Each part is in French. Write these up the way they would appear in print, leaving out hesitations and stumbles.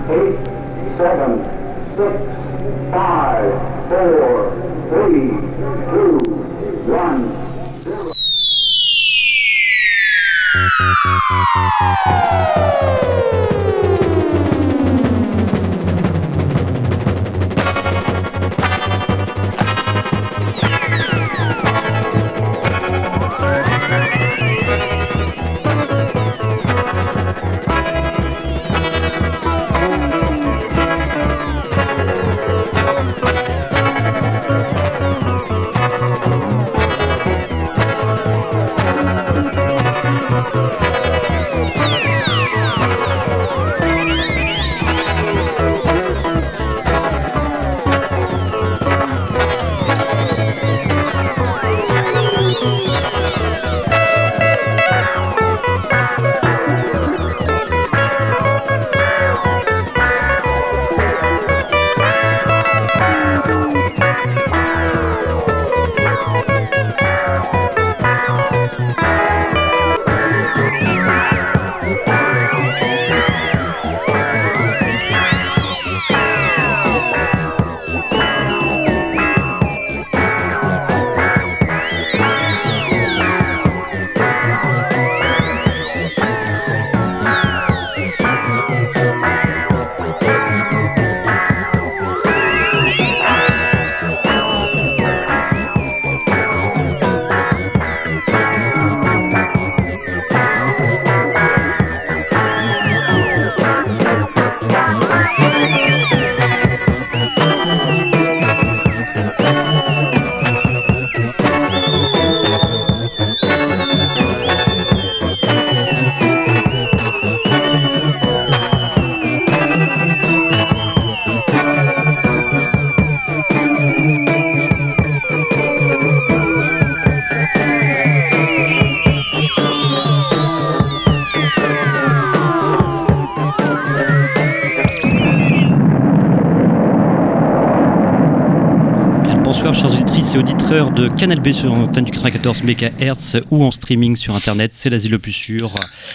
8, 7, 6, 5, 4, 3, 2, 1, 0. Bonsoir chers auditrices et auditeurs de Canal B sur l'antenne du 94 MHz ou en streaming sur internet, c'est l'asile le plus sûr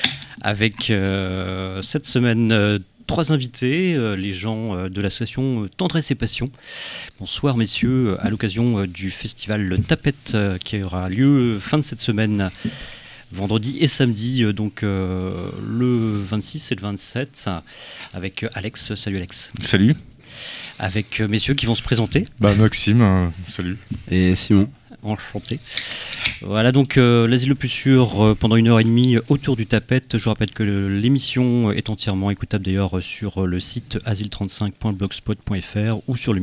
avec cette semaine 3 invités, les gens de l'association Tendresse et Passion. Bonsoir messieurs, à l'occasion du festival Le Tapette qui aura lieu fin de cette semaine, vendredi et samedi, donc le 26 et le 27, avec Alex. Salut Alex. Salut. Avec messieurs qui vont se présenter. Maxime, salut. Et Simon. Enchanté. Voilà donc l'asile le plus sûr pendant 1h30 autour du Tapette. Je rappelle que l'émission est entièrement écoutable d'ailleurs sur le site asile35.blogspot.fr ou sur le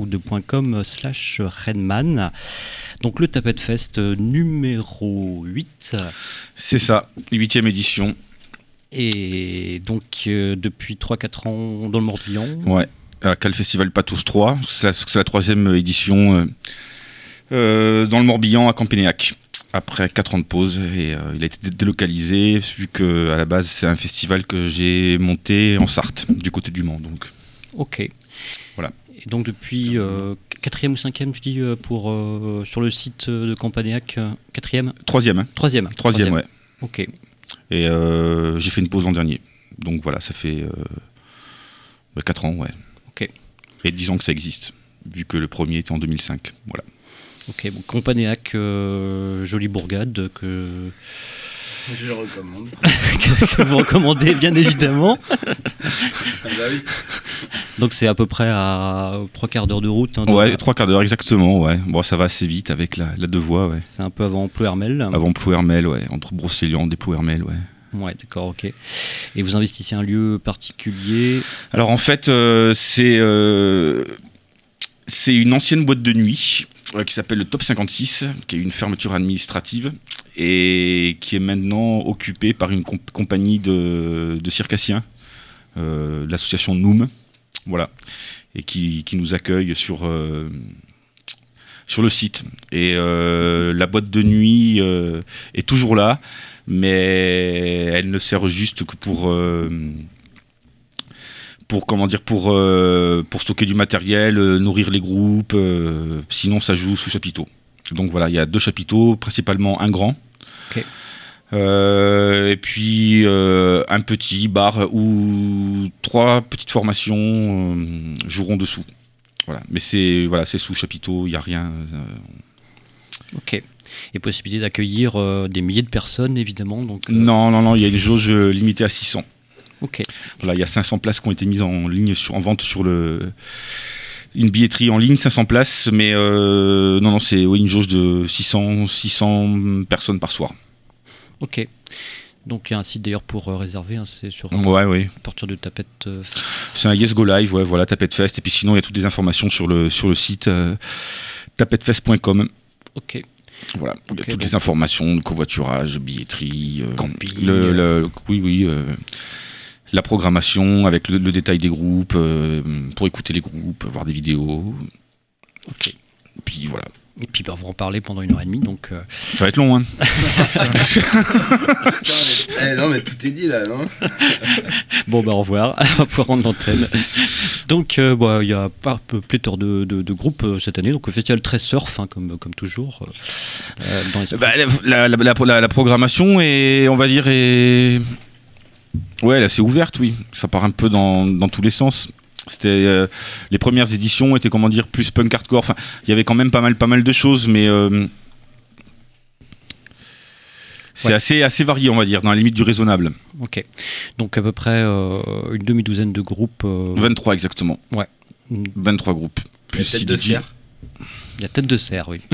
mixcloud.com/Redman. Donc le Tapette Fest numéro 8. C'est ça, 8e édition. Et donc depuis 3-4 ans dans le Morbihan. Ouais, à Cal Festival Pathos 3. C'est la 3e édition dans le Morbihan à Campénéac. Après 4 ans de pause, et il a été délocalisé, vu qu'à la base c'est un festival que j'ai monté en Sarthe, du côté du Mans. Donc. Ok. Voilà. Et donc depuis 4e ou 5e, tu dis, sur le site de Campénéac, 4e 3e. Hein. 3e, ouais. Ok. Et j'ai fait une pause l'an dernier. Donc voilà, ça fait 4 ans, ouais. Ok. Et 10 ans que ça existe, vu que le premier était en 2005. Voilà. Ok, bon, Campénéac, jolie bourgade que je recommande. que vous recommandez bien évidemment. Ah bah oui. Donc c'est à peu près à 3/4 d'heure de route. Hein, ouais, 3/4 d'heure exactement, ouais. Bon, ça va assez vite avec la 2 voies, ouais. C'est un peu avant Plouermel. Avant Plouermel, ouais. Entre Brocéliande et Plouermel, ouais. Ouais, d'accord, ok. Et vous investissez un lieu particulier? Alors en fait, c'est une ancienne boîte de nuit qui s'appelle le Top 56, qui est une fermeture administrative et qui est maintenant occupée par une compagnie de circassiens, l'association Noum, voilà, et qui nous accueille sur le site. Et la boîte de nuit est toujours là, mais elle ne sert juste que pour stocker du matériel, nourrir les groupes, sinon ça joue sous chapiteau. Donc voilà, il y a 2 chapiteaux, principalement un grand, okay, Et puis un petit bar où 3 petites formations joueront dessous. Voilà. Mais c'est sous chapiteau, il n'y a rien. Ok. Et possibilité d'accueillir des milliers de personnes, évidemment. Donc, Non, il y a une jauge limitée à 600. Ok. Voilà, il y a 500 places qui ont été mises en ligne en vente sur une billetterie en ligne, 500 places, mais non, c'est une jauge de 600 personnes par soir. Ok. Donc il y a un site d'ailleurs pour réserver, c'est sur Ouais. à partir de Tapette. C'est un Yes Go Live, ouais, voilà, Tapette Fest. Et puis sinon, il y a toutes les informations sur le site tapettefest.com. Ok. Voilà, il y a toutes les informations de covoiturage, billetterie, camping. La programmation avec le détail des groupes, pour écouter les groupes, voir des vidéos. Ok. Et puis voilà. Et puis on va en parler pendant 1h30, donc... Ça va être long, hein. Non mais tout est dit là, non? Bon au revoir, on va pouvoir rendre l'antenne. Donc il y a pas pléthore de groupes cette année, donc le festival très surf, hein, comme toujours. Dans la programmation est, on va dire, ouais, là c'est ouverte, oui. Ça part un peu dans tous les sens. C'était les premières éditions étaient plus punk hardcore. Enfin, il y avait quand même pas mal de choses, mais c'est assez varié, on va dire, dans la limite du raisonnable. Ok. Donc à peu près une demi-douzaine de groupes. 23 exactement. Ouais. 23 groupes. Plus tête de cerf. Il y a tête de cerf, oui.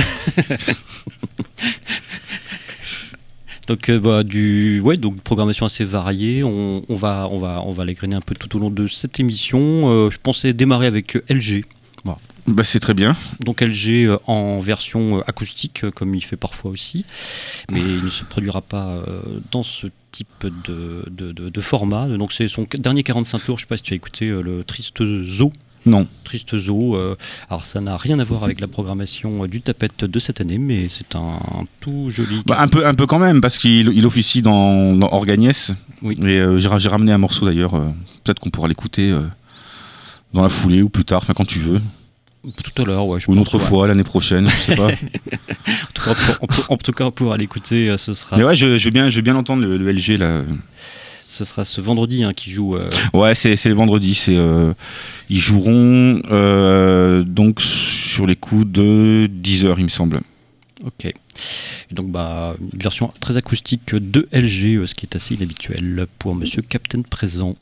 Donc donc programmation assez variée. On va l'égrener un peu tout au long de cette émission. Je pensais démarrer avec LG. Voilà. Bah, c'est très bien. Donc LG en version acoustique, comme il fait parfois aussi, mais il ne se produira pas dans ce type de format. Donc c'est son dernier 45 tours. Je ne sais pas si tu as écouté le Triste Zoo. Non. Triste Zoo. Alors ça n'a rien à voir avec la programmation du Tapette de cette année, mais c'est un tout joli. Un peu quand même, parce qu'il officie dans Orgagnès. Oui. Et j'ai ramené un morceau d'ailleurs. Peut-être qu'on pourra l'écouter dans la foulée ou plus tard, enfin quand tu veux. Tout à l'heure, ouais. Ou une autre fois, l'année prochaine, je sais pas. en tout cas, on pourra l'écouter. Ce sera. Mais ouais, je veux bien entendre le LG là. Ce sera ce vendredi qui joue. Ouais, c'est le vendredi. Ils joueront donc sur les coups de 10h, il me semble. Ok. Et donc, une version très acoustique de LG, ce qui est assez inhabituel pour Monsieur Captain Présent.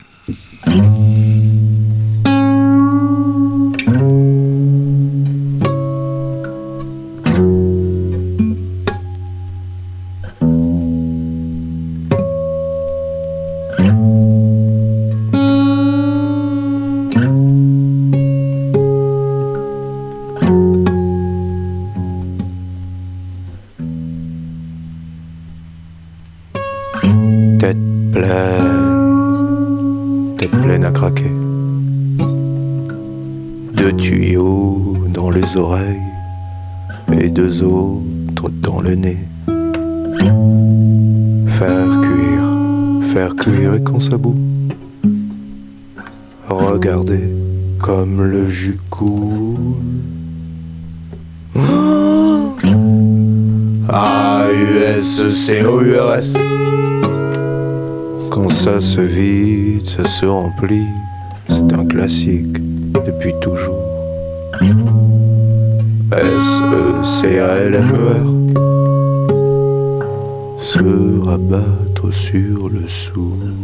Tête pleine à craquer, 2 tuyaux dans les oreilles et 2 autres dans le nez. Faire cuire et qu'on s'about. Regardez comme le jus coule. A-U-S-C-O-U-R-S. Quand ça se vide, ça se remplit. C'est un classique depuis toujours. S-E-C-A-L-M-E-R. Se rabattre sur le souffle.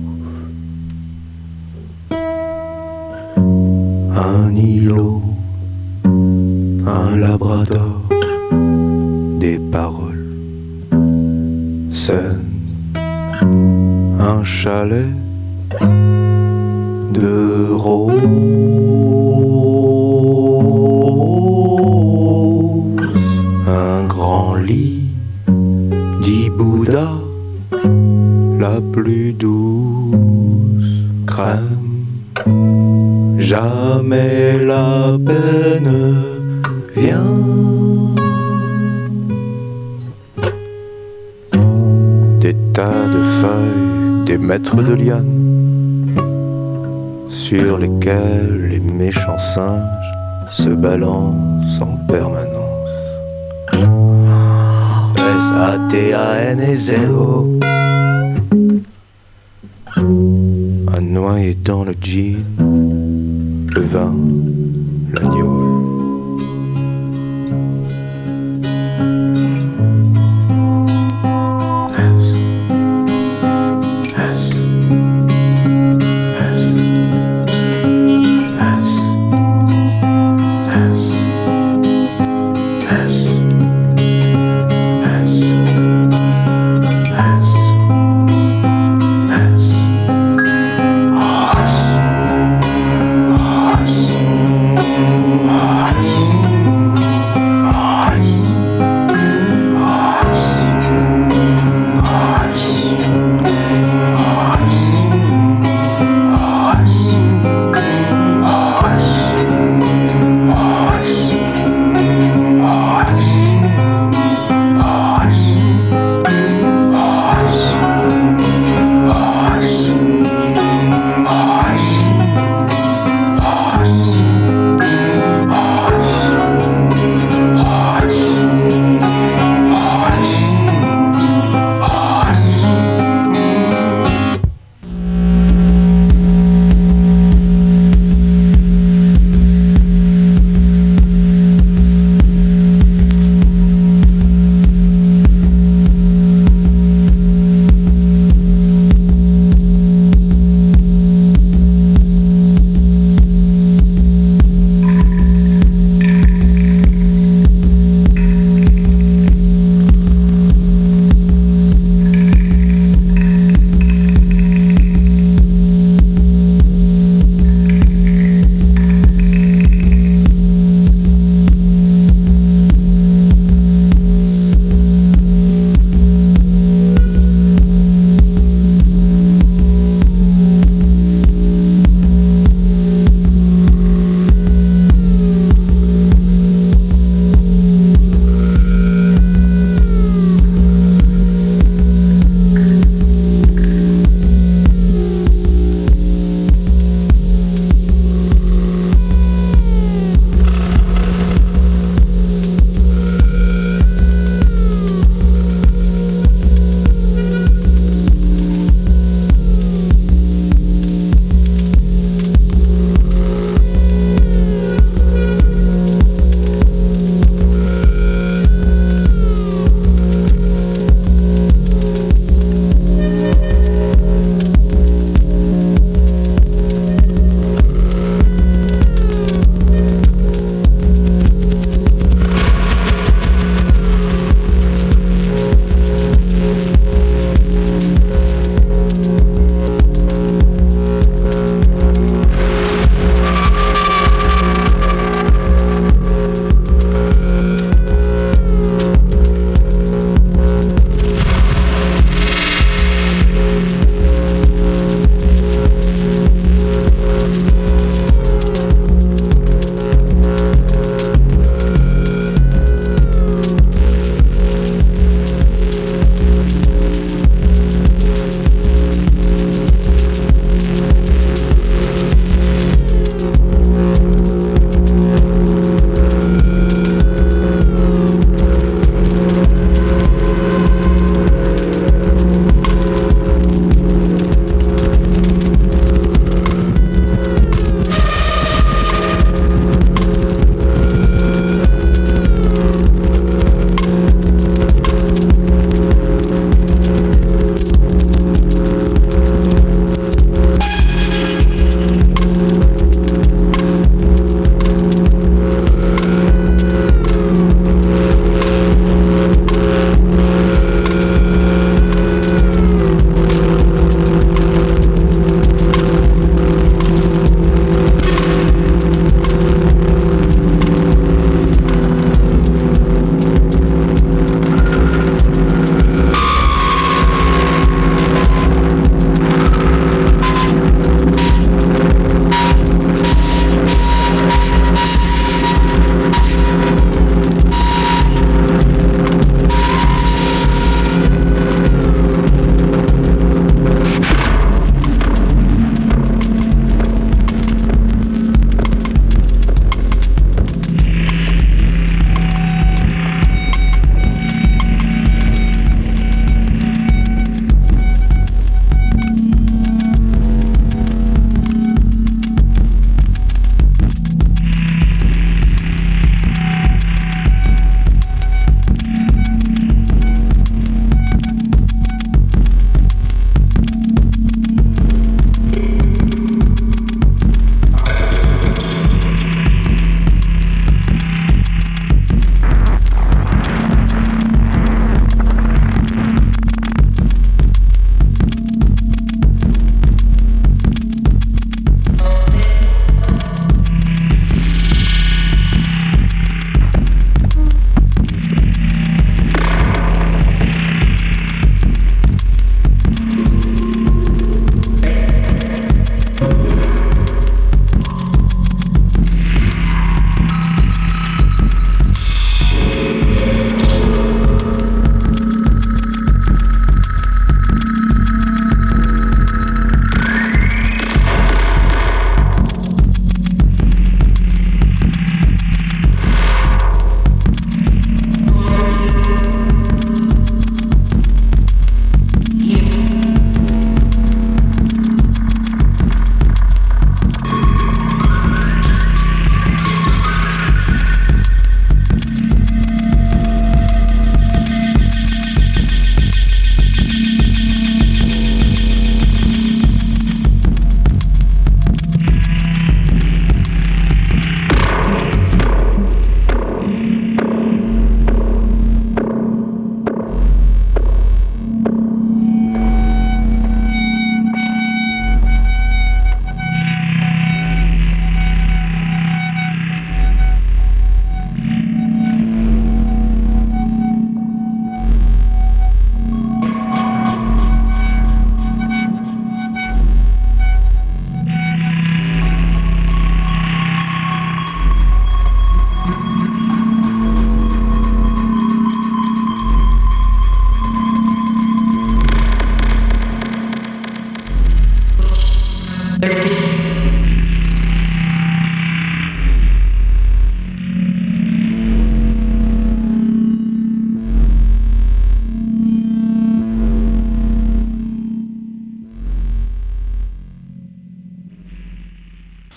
Un îlot, un labrador, des paroles saines. Un chalet de roses, un grand lit d'Ibouda, la plus douce crème. Jamais la peine vient. Des tas de feuilles, des mètres de lianes sur lesquels les méchants singes se balancent en permanence. A-T-A-N et zéro. Un noyé dans le jean, le vin, l'agneau.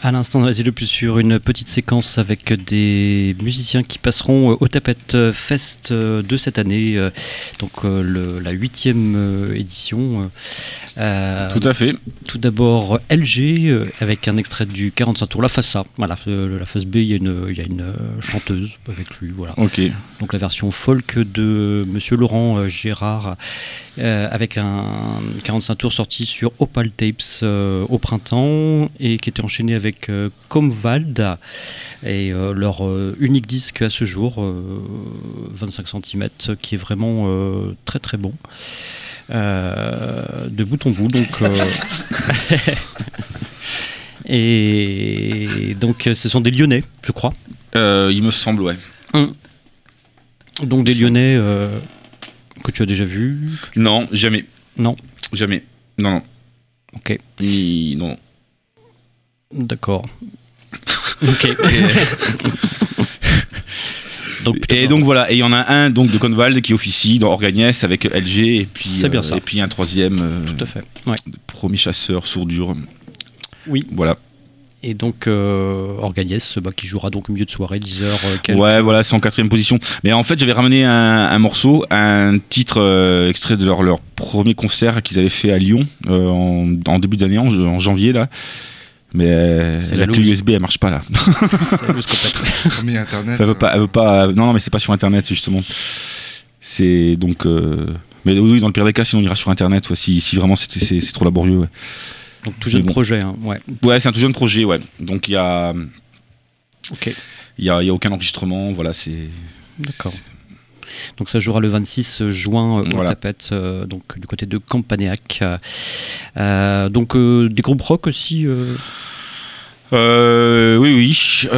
À l'instant dans l'asile le plus sûr, une petite séquence avec des musiciens qui passeront au Tapette Fest de cette année, donc la 8e édition. Tout à fait. Tout d'abord LG avec un extrait du 45 tours, la face A. Voilà, la face B, il y a une chanteuse avec lui. Voilà. Ok. Donc la version folk de Monsieur Laurent Gérard avec un 45 tours sorti sur Opal Tapes au printemps et qui était enchaîné avec Comvald et leur unique disque à ce jour, 25 cm, qui est vraiment très très bon. De bout en bout, donc et donc ce sont des Lyonnais, je crois. Il me semble, ouais. Donc des Lyonnais que tu as déjà vus? Non, jamais. Non. Jamais. Non. Ok. Non. D'accord. Ok. Donc voilà, et il y en a un donc de Convald qui officie dans Organiès avec LG et puis c'est bien ça. Et puis un troisième. Tout à fait. Ouais. Premier chasseur sourdure. Oui. Voilà. Et donc Organiès qui jouera donc au milieu de soirée 10h. Ouais, voilà, c'est en 4e position. Mais en fait, j'avais ramené un morceau, un titre extrait de leur premier concert qu'ils avaient fait à Lyon en début d'année, en janvier là. Mais la clé USB elle marche pas là. C'est la loose complète. Mais internet. Elle veut pas. Non, mais c'est pas sur internet justement. C'est donc. Mais oui, dans le pire des cas, sinon on ira sur internet. Ouais, si vraiment c'est trop laborieux. Ouais. Donc tout jeune projet, hein, ouais. Ouais, c'est un tout jeune projet, ouais. Donc il y a. Ok. Il y a aucun enregistrement, voilà, c'est. D'accord. Donc ça jouera le 26 juin au Voilà. Tapette, donc du côté de Campanéac. Donc des groupes rock aussi. Oui.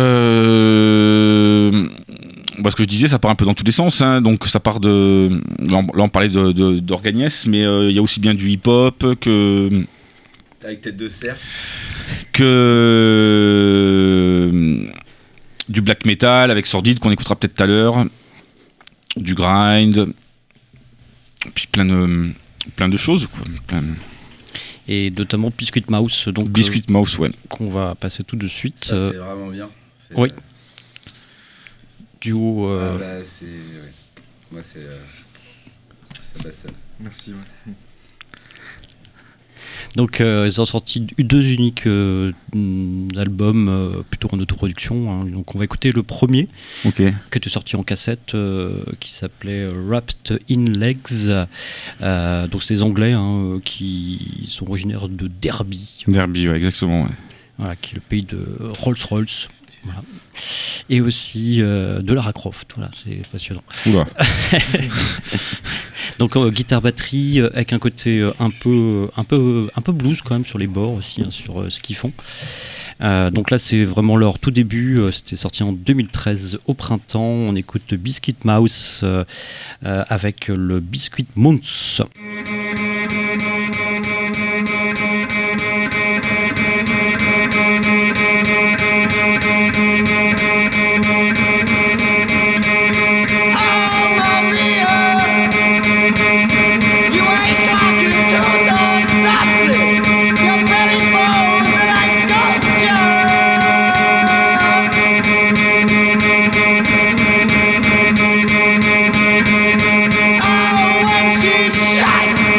Ce que je disais, ça part un peu dans tous les sens. Hein. Donc ça part de. Là, on parlait d'Organiès, mais il y a aussi bien du hip-hop que. Avec tête de cerf. Du black metal avec Sordide qu'on écoutera peut-être tout à l'heure. Du grind. Puis plein de choses, quoi. Et notamment Biscuit Mouse. Donc, Biscuit Mouse, ouais. Qu'on va passer tout de suite. Ça, c'est vraiment bien. Oui. Duo. C'est. Ouais. Moi, c'est. Sébastien. Merci, ouais. Donc ils ont sorti 2 uniques albums plutôt en autoproduction, hein. Donc on va écouter le premier Ok. qui était sorti en cassette qui s'appelait Wrapped in Legs. Donc c'est des Anglais hein, qui sont originaires de Derby. Derby, ouais, exactement. Ouais. Voilà, qui est le pays de Rolls-Royce. Voilà. Et aussi de Lara Croft. Voilà, c'est passionnant. Oula. Donc guitare batterie avec un côté un peu blues quand même sur les bords aussi hein, sur ce qu'ils font. Donc là c'est vraiment leur tout début. C'était sorti en 2013 au printemps. On écoute Biscuit Mouse avec le Biscuit Mounts. Shine!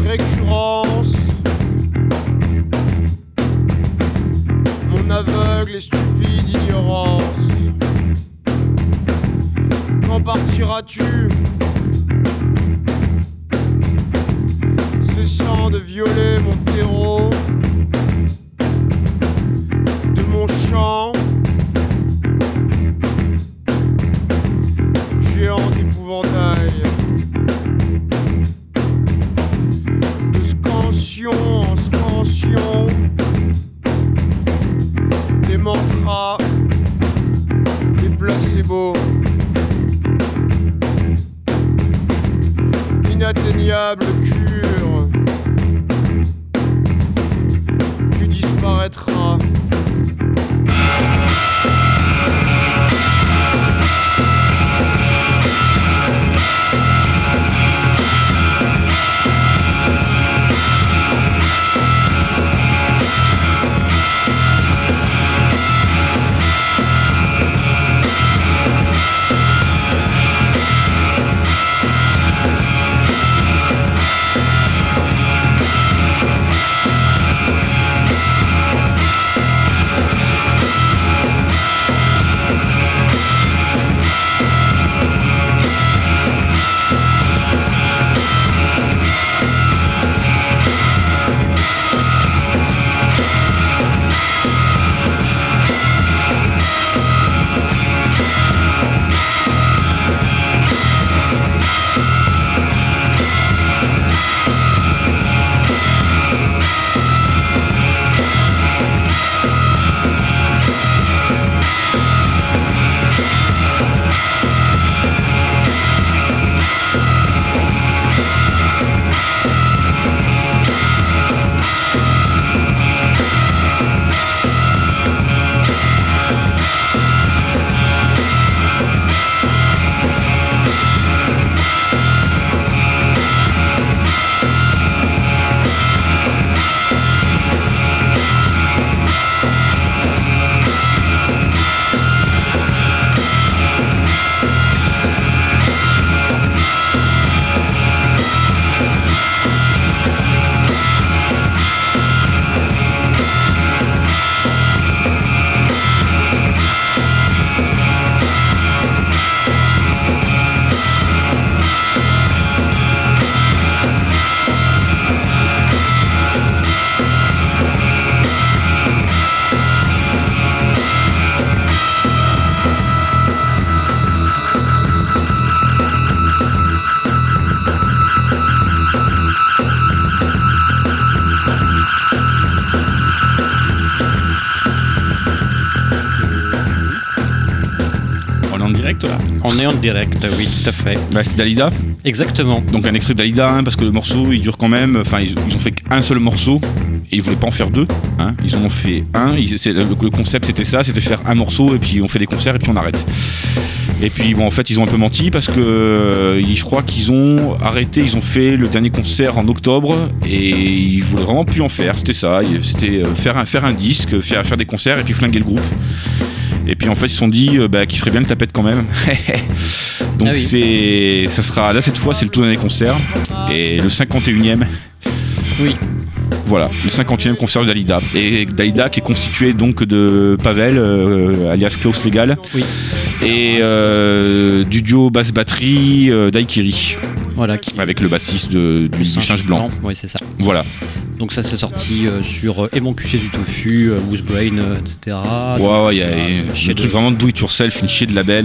récurrence. Mon aveugle et stupide ignorance. Quand partiras-tu, cessant de violer mon terreau, de mon champ, géant d'épouvantail, de scansion en scansion, des mantras, des placebos, inatteignable cure, tu disparaîtras. On est en direct, oui, tout à fait. Bah, c'est Dalida. Exactement. Donc un extrait de Dalida, hein, parce que le morceau il dure quand même. Enfin, ils ont fait qu'un seul morceau et ils voulaient pas en faire deux. Hein. Ils en ont fait un. Le concept c'était ça, c'était faire un morceau et puis on fait des concerts et puis on arrête. Et puis bon, en fait, ils ont un peu menti parce que je crois qu'ils ont arrêté. Ils ont fait le dernier concert en octobre et ils voulaient vraiment plus en faire. C'était ça. C'était faire un disque, faire des concerts et puis flinguer le groupe. Et puis en fait ils se sont dit qu'ils feraient bien le tapette quand même. Donc ça sera là cette fois c'est le tout dernier concert et le 51e. Oui. Voilà, le 50e concert de Dalida. Et Dalida qui est constitué donc de Pavel alias Klaus Legal. Oui. Et du duo basse batterie Daikiri. Voilà, avec le bassiste du singe blanc. Oui, c'est ça. Voilà. Donc ça s'est sorti sur Émancuché du Tofu, Moose Brain, etc. Ouais, il y a des trucs vraiment do it yourself, une chier de label.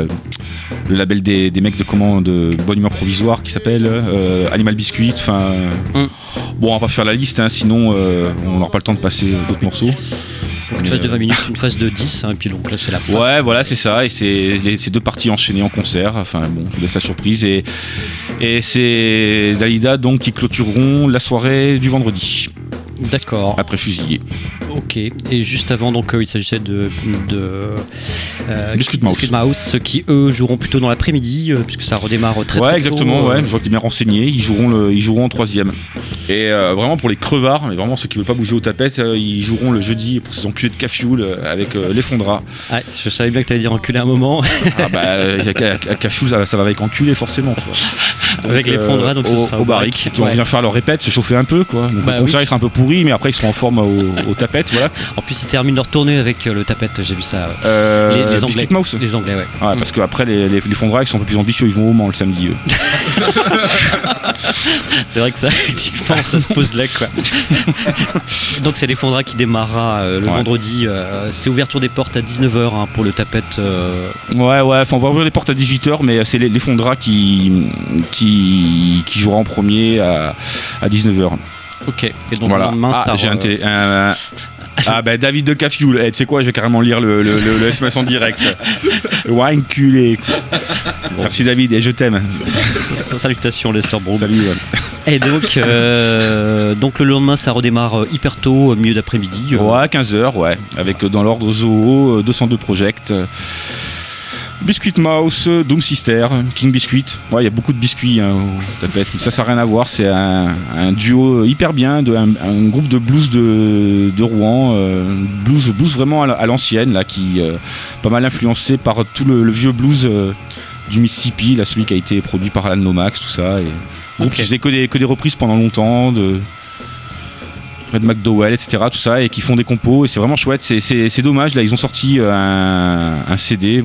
Le label des mecs de Bonne Humeur Provisoire qui s'appelle Animal Biscuit. Enfin, bon, on va pas faire la liste, hein, sinon on n'aura pas le temps de passer d'autres morceaux. Donc une phase de 20 minutes, une phase de 10, hein, et puis donc là c'est la phase. Ouais, voilà, c'est ça, et c'est deux parties enchaînées en concert. Enfin bon, je vous laisse la surprise. Et c'est Dalida donc qui clôtureront la soirée du vendredi. D'accord. Après Fusillé. Ok, et juste avant, donc il s'agissait de Biscuit Mouse. Biscuit Mouse, qui eux joueront plutôt dans l'après-midi, puisque ça redémarre très Ouais, tôt. exactement, ouais, je vois que t'es bien renseigné, ils joueront en 3ème. Et vraiment pour les crevards, mais vraiment ceux qui veulent pas bouger aux tapettes, ils joueront le jeudi pour ces enculés de Cafioul avec les Fondras. Ouais, je savais bien que t'allais dire enculé un moment. Ah bah, à Cafioul, ça va avec enculé forcément. Quoi. Donc, avec les Fondras, donc ce sera au barrique, qui vont venir faire leur répète, se chauffer un peu, quoi. Donc bah, le concert il sera un peu pourri, mais après ils seront en forme aux tapettes, voilà. En plus, ils terminent leur tournée avec le tapette, j'ai vu ça. Les Anglais. Biscuit Mouse. Les Anglais, ouais. Ouais, parce qu'après les Fondras ils sont un peu plus ambitieux, ils vont au Mans le samedi. C'est vrai que ça, effectivement, ça se pose là, quoi. Donc c'est les Fondras qui démarrera le vendredi. C'est ouverture des portes à 19h pour le tapette. Ouais, enfin on va ouvrir les portes à 18h, mais c'est les Fondras qui jouera en premier à 19h. Ok, et donc voilà. le lendemain, ça... J'ai Ah bah David de Cafioul, tu sais quoi, je vais carrément lire le SMS en direct. Ouais, enculé. Bon. Merci David, et je t'aime. Salutations Lester Broom. Salut. Ouais. Et donc le lendemain, ça redémarre hyper tôt, milieu d'après-midi. Ouais, 15h, ouais. Avec dans l'ordre Zoo, 202 Project. Biscuit Mouse, Doom Sister, King Biscuit. Ouais, il y a beaucoup de biscuits au tapette. Ça n'a rien à voir. C'est un duo hyper bien, un groupe de blues de Rouen. Blues vraiment à l'ancienne, là, qui pas mal influencé par tout le vieux blues du Mississippi, là, celui qui a été produit par Alan Lomax, tout ça. Et groupe qui faisait que des reprises pendant longtemps. Fred McDowell, etc., tout ça, et qui font des compos, et c'est vraiment chouette. C'est dommage, là ils ont sorti un CD,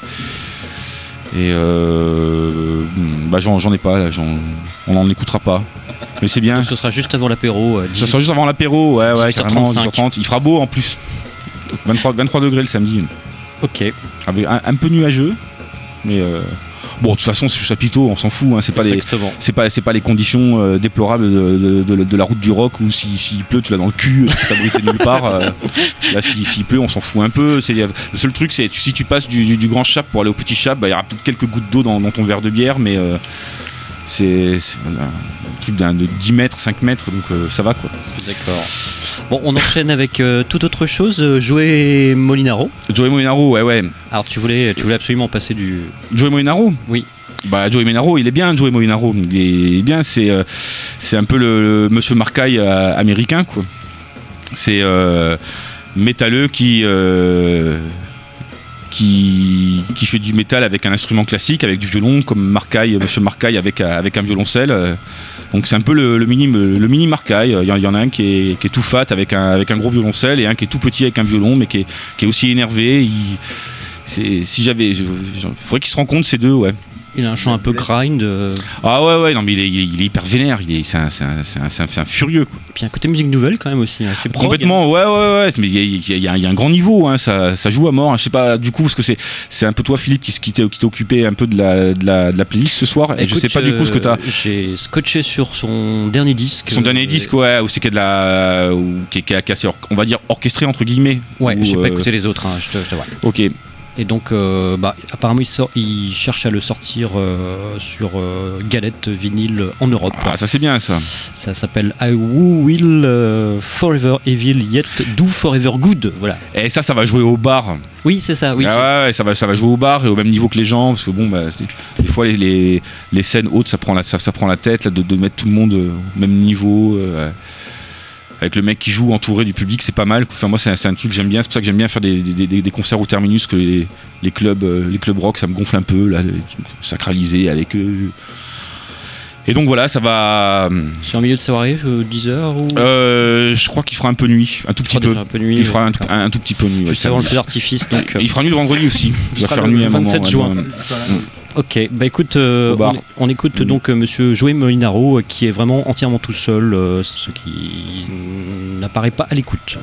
j'en ai pas, là, on n'en écoutera pas, mais c'est bien. Donc ce sera juste avant l'apéro. Ça sera juste avant l'apéro, ouais, carrément, 18h30. Il fera beau en plus, 23 degrés le samedi. Ok. Avec un peu nuageux, mais bon, de toute façon, ce chapiteau, on s'en fout. Hein, c'est pas les conditions déplorables de la route du rock où s'il pleut, tu l'as dans le cul, tu peux t'abriter nulle part. Là, s'il pleut, on s'en fout un peu. Le seul truc, c'est si tu passes du grand chap pour aller au petit chap, il y aura peut-être quelques gouttes d'eau dans ton verre de bière, mais c'est un truc de 10 mètres, 5 mètres, donc ça va, quoi. D'accord. Bon, on enchaîne avec toute autre chose. Joey Molinaro. Joey Molinaro, ouais. Alors tu voulais absolument passer du... Joey Molinaro ? Oui. Bah, Joey Molinaro, il est bien, Joey Molinaro. Il est bien, c'est un peu le Monsieur Marcaille américain, quoi. C'est métalleux qui fait du métal avec un instrument classique, avec du violon, comme Monsieur Marcaille avec un violoncelle. Donc c'est un peu le mini Marcaille. Il y en a un qui est tout fat avec un gros violoncelle, et un qui est tout petit avec un violon, mais qui est aussi énervé. Il faudrait qu'ils se rencontrent, ces deux, ouais. Il a un chant un peu grind. Ah ouais, non mais il est hyper vénère, c'est un furieux, quoi. Puis un côté musique nouvelle quand même aussi, hein. C'est prog. Complètement, ouais, mais il y a un grand niveau, hein. Ça joue à mort, hein. Je sais pas du coup, parce que c'est un peu toi Philippe qui t'est occupé un peu de la playlist ce soir. Et écoute, je sais pas du coup ce que t'as. J'ai scotché sur son dernier disque. Son dernier disque, ouais, où c'est qu'il y a qui est assez, on va dire, orchestré entre guillemets. Ouais, j'ai pas écouté les autres, hein, je te vois. Ok. Et donc, apparemment, il cherche à le sortir sur galette vinyle en Europe. Ah, ça c'est bien, ça. Ça s'appelle I Will Forever Evil Yet Do Forever Good. Voilà. Et ça va jouer au bar. Oui, c'est ça, oui. Ah ouais, ça va jouer au bar et au même niveau que les gens, parce que bon, des fois les scènes hautes, ça prend la tête là, de mettre tout le monde au même niveau. Avec le mec qui joue entouré du public, c'est pas mal. Enfin, moi, c'est un truc que j'aime bien. C'est pour ça que j'aime bien faire des concerts au terminus, que les clubs rock, ça me gonfle un peu, là, sacralisé avec et donc voilà, ça va. C'est en milieu de soirée, 10h ou... Je crois qu'il fera un peu nuit, un tout petit peu. Il fera un tout petit peu nuit. Juste avant le feu d'artifice, donc. Il fera nuit le vendredi aussi. Il va faire nuit le 27 juin. Ouais. Ok, bah écoute, on écoute donc monsieur Joey Molinaro qui est vraiment entièrement tout seul, ce qui n'apparaît pas à l'écoute.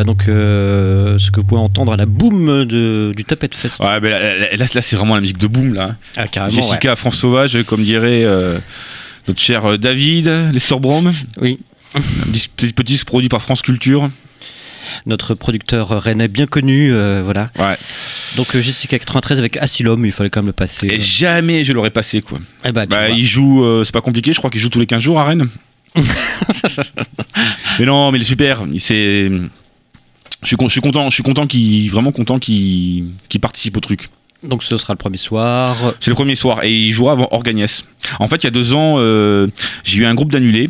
donc ce que vous pouvez entendre à la boom du Tapette Fest. Ouais, mais là c'est vraiment la musique de boom là. Ah, carrément. Jessica, France Sauvage, comme dirait notre cher David Lester-Brom. Oui. Un petit disque produit par France Culture. Notre producteur rennais bien connu, voilà. Ouais. Donc Jessica 93 avec Asylum, il fallait quand même le passer. Et jamais je l'aurais passé quoi. Eh bah, Il joue, c'est pas compliqué, je crois qu'il joue tous les 15 jours à Rennes. Mais non, mais il est super. Je suis content qu'il participe au truc. Donc ce sera le premier soir. C'est le premier soir et il jouera avant Orgagnès. En fait, il y a 2 ans, j'ai eu un groupe d'annulés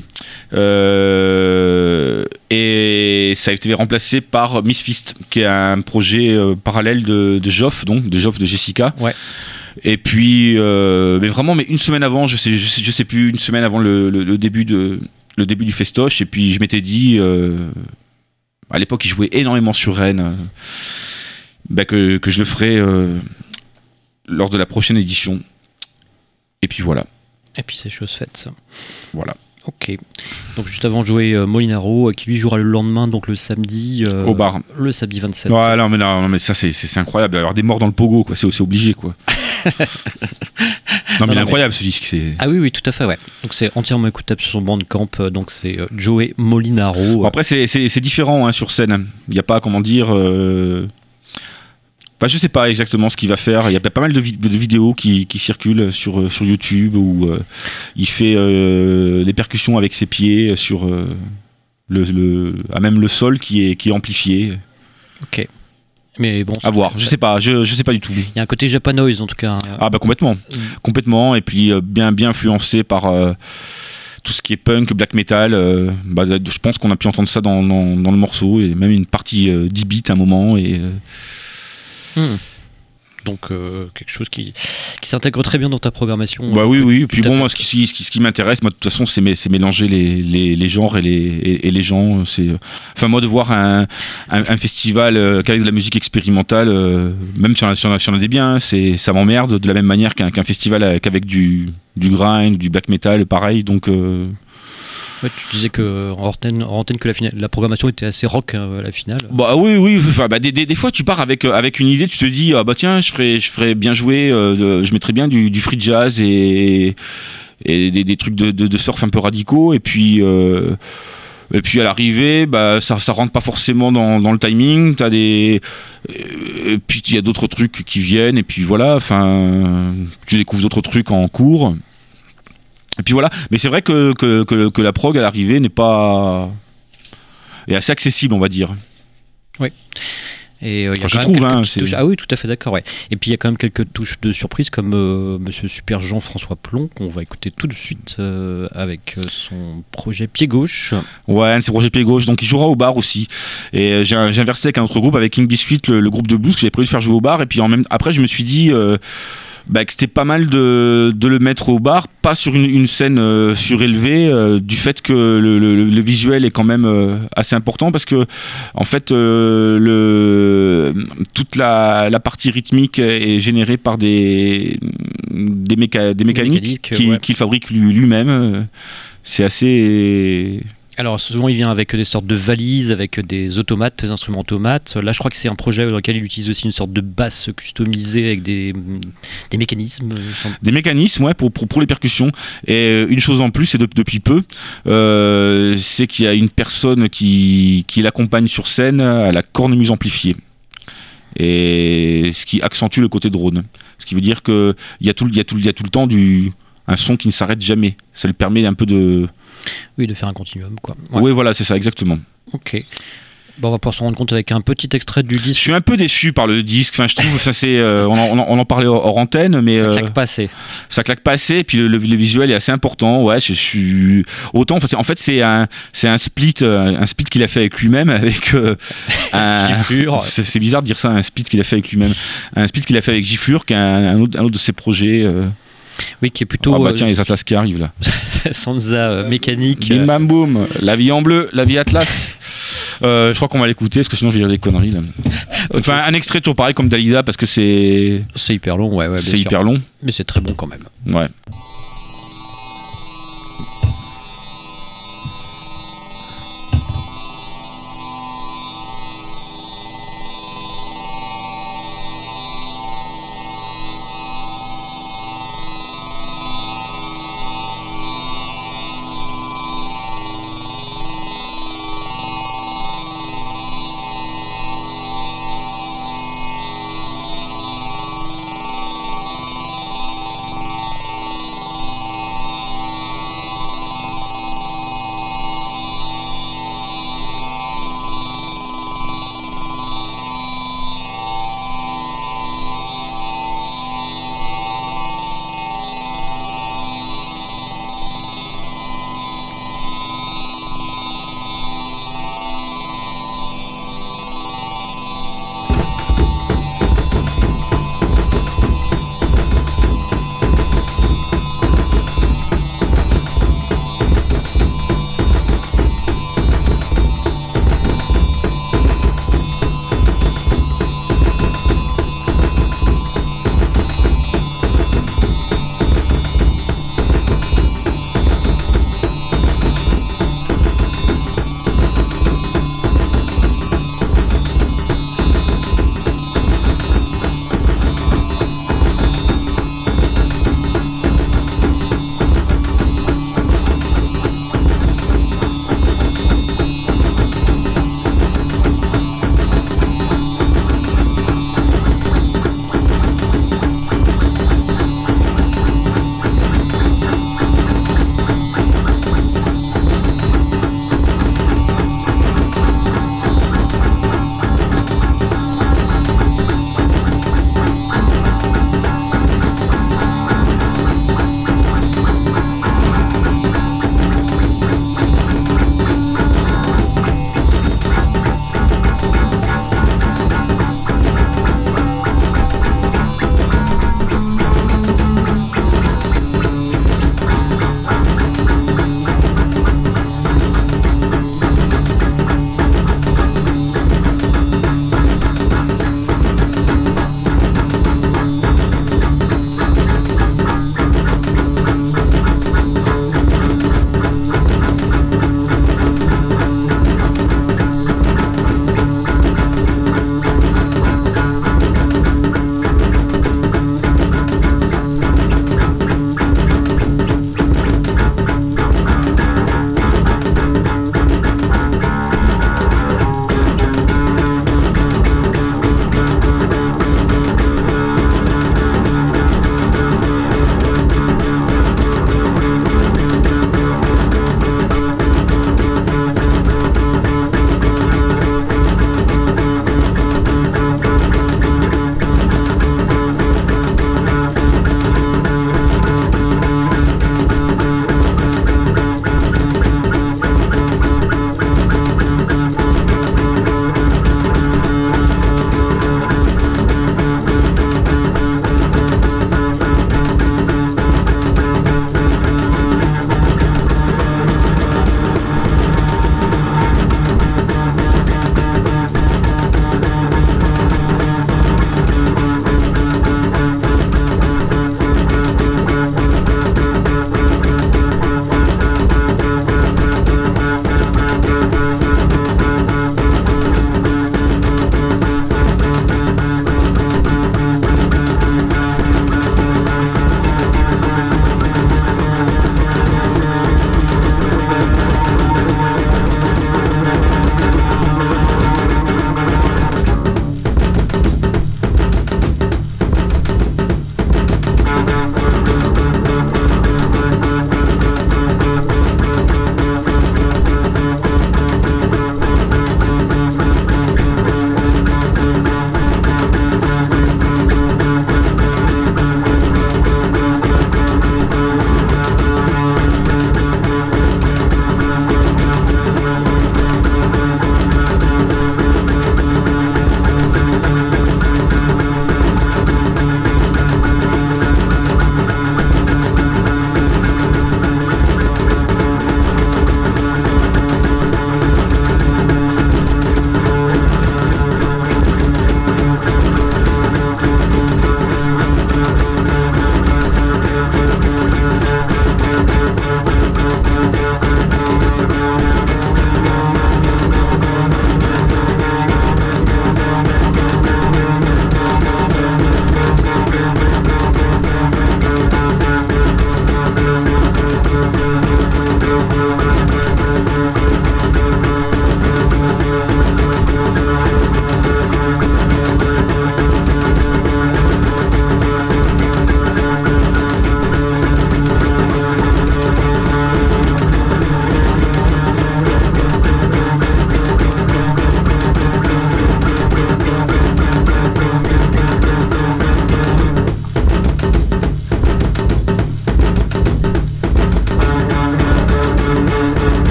et ça a été remplacé par Miss Fist, qui est un projet parallèle de Joff, donc de Joff de Jessica. Ouais. Et puis, mais une semaine avant, je sais plus, une semaine avant le début du festoche, et puis je m'étais dit, à l'époque, il jouait énormément sur Rennes, que je le ferais lors de la prochaine édition. Et puis voilà. Et puis c'est chose faite, ça. Voilà. Ok. Donc juste avant de jouer Molinaro, qui lui jouera le lendemain, donc le samedi. Au bar. Le samedi 27. Ouais, non, mais ça c'est incroyable. Il va y avoir des morts dans le pogo, quoi. C'est obligé, quoi. Non, mais il est incroyable ce disque. Ah oui, tout à fait, ouais. Donc c'est entièrement écoutable sur son Bandcamp. Donc c'est Joey Molinaro. Bon, après, c'est différent sur scène. Il n'y a pas, comment dire. Enfin, je sais pas exactement ce qu'il va faire. Il y a pas mal de vidéos qui circulent sur YouTube où il fait des percussions avec ses pieds sur même le sol qui est amplifié. Ok. Mais bon, à voir. Je sais pas du tout. Il y a un côté japanoise en tout cas. Ah bah complètement. Et puis bien influencé par tout ce qui est punk, black metal. Je pense qu'on a pu entendre ça dans le morceau et même une partie 10 bits à un moment et. Donc quelque chose qui s'intègre très bien dans ta programmation. Bah oui. Et puis bon, moi, ce qui m'intéresse, moi, de toute façon, c'est mélanger les genres et les gens. Enfin, moi, de voir un festival avec de la musique expérimentale, même si on en a des biens, ça m'emmerde de la même manière qu'un festival avec du grind, du black metal, pareil. Donc ouais, tu disais que en antenne que la programmation était assez rock à la finale. Bah oui. Enfin, des fois tu pars avec une idée, tu te dis tiens, je ferais bien jouer, je mettrais bien du free jazz et des trucs de surf un peu radicaux et puis à l'arrivée, ça rentre pas forcément dans le timing. Et puis il y a d'autres trucs qui viennent et puis voilà. Enfin, tu découvres d'autres trucs en cours. Et puis voilà, mais c'est vrai que la prog à l'arrivée est assez accessible, on va dire. Oui. Et je trouve, touches. Ah oui, tout à fait d'accord. Ouais. Et puis il y a quand même quelques touches de surprise comme Monsieur Super Jean-François Plomb qu'on va écouter tout de suite avec son projet Pied Gauche. Ouais, c'est projet Pied Gauche, donc il jouera au bar aussi. Et j'ai inversé avec un autre groupe, avec King Biscuit, le groupe de blues que j'avais prévu de faire jouer au bar. Et puis après, je me suis dit. Que c'était pas mal de le mettre au bar, pas sur une scène surélevée, du fait que le visuel est quand même assez important parce que en fait toute la partie rythmique est générée par des mécaniques qu'il fabrique lui-même. C'est assez. Alors souvent il vient avec des sortes de valises, avec des automates, des instruments automates. Là je crois que c'est un projet dans lequel il utilise aussi une sorte de basse customisée avec des mécanismes. Des mécanismes, ouais, pour les percussions. Et une chose en plus, c'est depuis peu, c'est qu'il y a une personne qui l'accompagne sur scène à la cornemuse amplifiée. Et ce qui accentue le côté drone. Ce qui veut dire qu'il y a tout le temps un son qui ne s'arrête jamais. Ça lui permet un peu de... Oui, de faire un continuum, quoi. Ouais. Oui, voilà, c'est ça, exactement. Ok. Bon, on va pouvoir se rendre compte avec un petit extrait du disque. Je suis un peu déçu par le disque. Enfin, je trouve, ça c'est, on en parlait hors antenne, mais ça claque pas assez. Ça claque pas assez. Et puis le visuel est assez important. Ouais, je suis autant. En fait, c'est un split qu'il a fait avec lui-même, avec Giflure. C'est bizarre de dire ça, un split qu'il a fait avec lui-même. Un split qu'il a fait avec Giflure, qui est un autre de ses projets. Oui, qui est plutôt. Ah bah tiens, les Atlas qui arrivent là. Sansa mécanique. Bim bam boum, la vie en bleu, la vie Atlas. Je crois qu'on va l'écouter parce que sinon je vais dire des conneries là. Enfin, un extrait toujours pareil comme Dalida parce que c'est hyper long, ouais. C'est hyper long. Mais c'est très bon quand même. Ouais.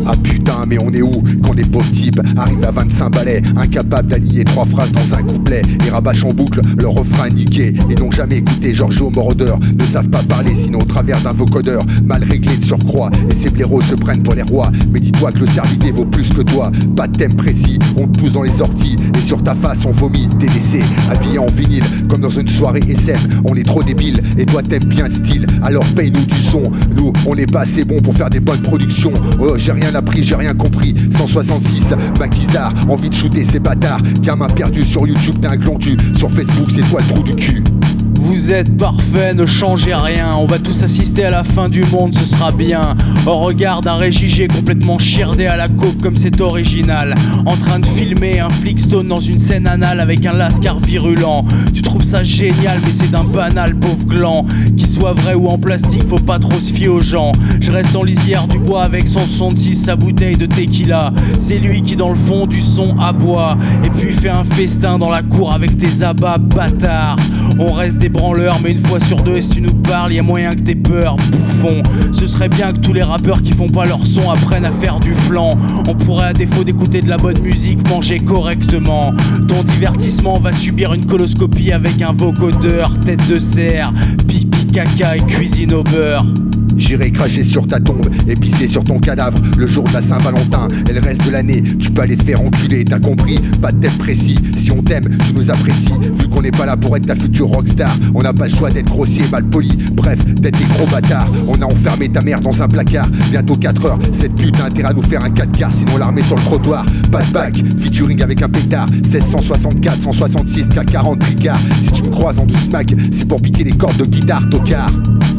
Ah putain, mais on est où quand des pauvres types arrivent à 25 balais, incapables d'aligner 3 phrases dans un couplet et rabâchent en boucle leur refrain niqué et n'ont jamais écouté Giorgio Moroder, ne savent pas parler sinon au travers d'un vocodeur mal réglé de surcroît, et ces blaireaux se prennent pour les rois. Mais dis-toi que le cervidé vaut plus que toi. Pas de thème précis, on te pousse dans les orties et sur ta face on vomit tes décès. Habillés en vinyle comme dans une soirée SM, on est trop débiles et toi t'aimes bien le style, alors paye-nous du son. Nous on n'est pas assez bon pour faire des bonnes productions. Oh, j'ai rien appris, j'ai rien compris. 166, maquisard, envie de shooter ces bâtards. Gamin perdu sur YouTube, t'es un glandu. Sur Facebook c'est toi le trou du cul. Vous êtes parfait, ne changez rien. On va tous assister à la fin du monde, ce sera bien. On regarde un Régigé complètement chirdé à la coke comme c'est original, en train de filmer un Flickstone dans une scène anale avec un lascar virulent. Tu trouves ça génial, mais c'est d'un banal pauvre gland. Qu'il soit vrai ou en plastique, faut pas trop se fier aux gens. Je reste en lisière du bois avec 166 sa bouteille de tequila. C'est lui qui dans le fond du son aboie et puis fait un festin dans la cour avec tes abats bâtards. On reste des branleurs, mais une fois sur deux, et si tu nous parles, y'a moyen que t'aies peur, bouffon. Ce serait bien que tous les rappeurs qui font pas leur son apprennent à faire du flan. On pourrait, à défaut d'écouter de la bonne musique, manger correctement. Ton divertissement va subir une coloscopie avec un vocodeur, tête de cerf, pipi, caca et cuisine au beurre. J'irai cracher sur ta tombe et pisser sur ton cadavre le jour de la Saint-Valentin et le reste de l'année. Tu peux aller te faire enculer, t'as compris? Pas de thème précis. Si on t'aime, tu nous apprécies. Vu qu'on n'est pas là pour être ta future rockstar, on n'a pas le choix d'être grossier, mal poli. Bref, d'être des gros bâtards. On a enfermé ta mère dans un placard. Bientôt 4 heures, cette pute a intérêt à nous faire un 4 quarts, sinon l'armée sur le trottoir. Pas de bac, featuring avec un pétard. 1664, 166, K40 tricard. Si tu me croises en 12 smack, c'est pour piquer les cordes de guitare, tocard.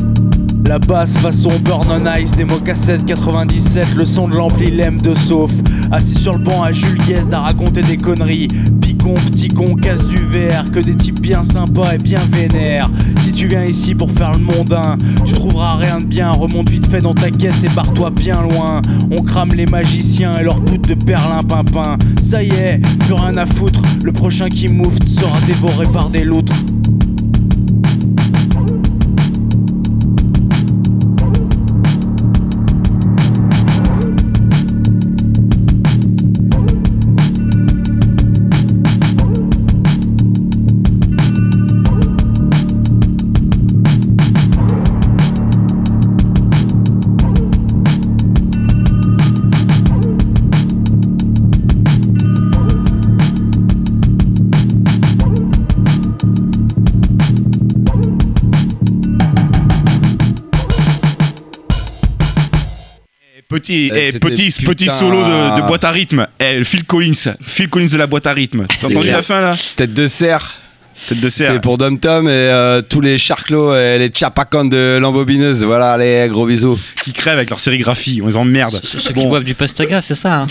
La basse façon Burn on Ice, démo cassette 97, le son de l'ampli l'aime de sauf. Assis sur le banc à Jules Guest à raconter des conneries. Picon, petit con, casse du verre, que des types bien sympas et bien vénères. Si tu viens ici pour faire le mondain, tu trouveras rien de bien. Remonte vite fait dans ta caisse et barre-toi bien loin. On crame les magiciens et leurs poutres de perlimpinpin. Ça y est, plus rien à foutre, le prochain qui moufte sera dévoré par des loutres. Petit solo de boîte à rythme. Phil Collins de la boîte à rythme. T'as entendu la fin là? Tête de cerf. C'est pour Dom Tom et tous les charclos et les chapacons de l'embobineuse. Voilà, les gros bisous. Qui crèvent avec leur sérigraphie, on les emmerde. Ceux qui boivent du pastaga, c'est ça, hein.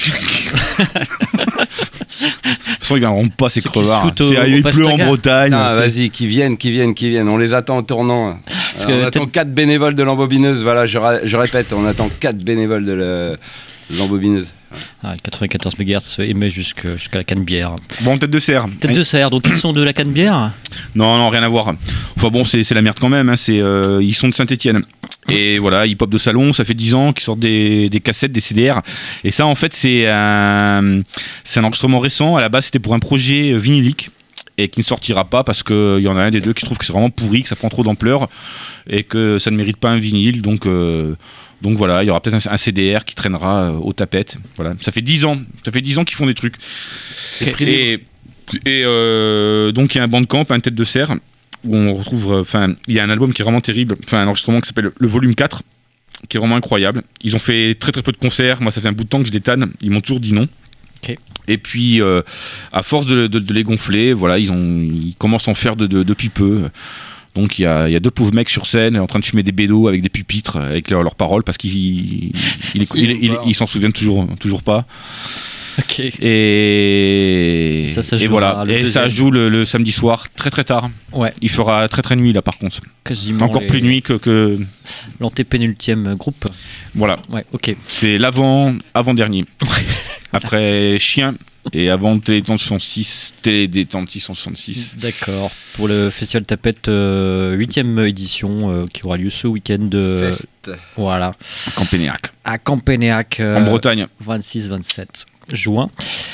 De toute façon, ils viendront pas, ces crevards. Il pleut en Bretagne. Non, vas-y, qui viennent. On les attend au tournant. On attend 4 bénévoles de l'embobineuse. Voilà, je répète, on attend 4 bénévoles de l'embobineuse. Ah, le 94 MHz émet jusqu'à la Canebière. Bon, tête de serre. Tête de serre, donc ils sont de la Canebière? Non, rien à voir. Enfin bon, c'est la merde quand même. Hein. Ils sont de Saint-Étienne. Et voilà, hip-hop de salon, ça fait 10 ans qu'ils sortent des cassettes, des CDR. Et ça, en fait, c'est un enregistrement récent. À la base, c'était pour un projet vinylique. Et qui ne sortira pas parce qu'il y en a un des deux qui trouve que c'est vraiment pourri, que ça prend trop d'ampleur et que ça ne mérite pas un vinyle. Donc voilà, il y aura peut-être un CDR qui traînera aux tapettes. Voilà. Ça fait 10 ans qu'ils font des trucs. Et donc il y a un Bandcamp, un tête de serre, où on retrouve, il y a un album qui est vraiment terrible, un enregistrement qui s'appelle le volume 4, qui est vraiment incroyable. Ils ont fait très très peu de concerts. Moi, ça fait un bout de temps que je les tanne. Ils m'ont toujours dit non. Okay. Et puis, à force de les gonfler, voilà, ils commencent à en faire depuis peu. Donc, il y a deux pauvres mecs sur scène en train de fumer des bédos avec des pupitres, avec leurs paroles, parce qu'ils s'en souviennent toujours pas. Ok. Et voilà. Et ça joue le samedi soir, très très tard. Ouais. Il fera très très nuit là, par contre. Quasiment. Encore plus nuit que l'antépénultième groupe. Voilà. Ouais. Ok. C'est avant-dernier. après Chien. Et avant Télédétente 666. D'accord. Pour le Festival Tapette 8e édition qui aura lieu ce week-end. Fest. Voilà. À Campénéac. En Bretagne. 26-27 juin.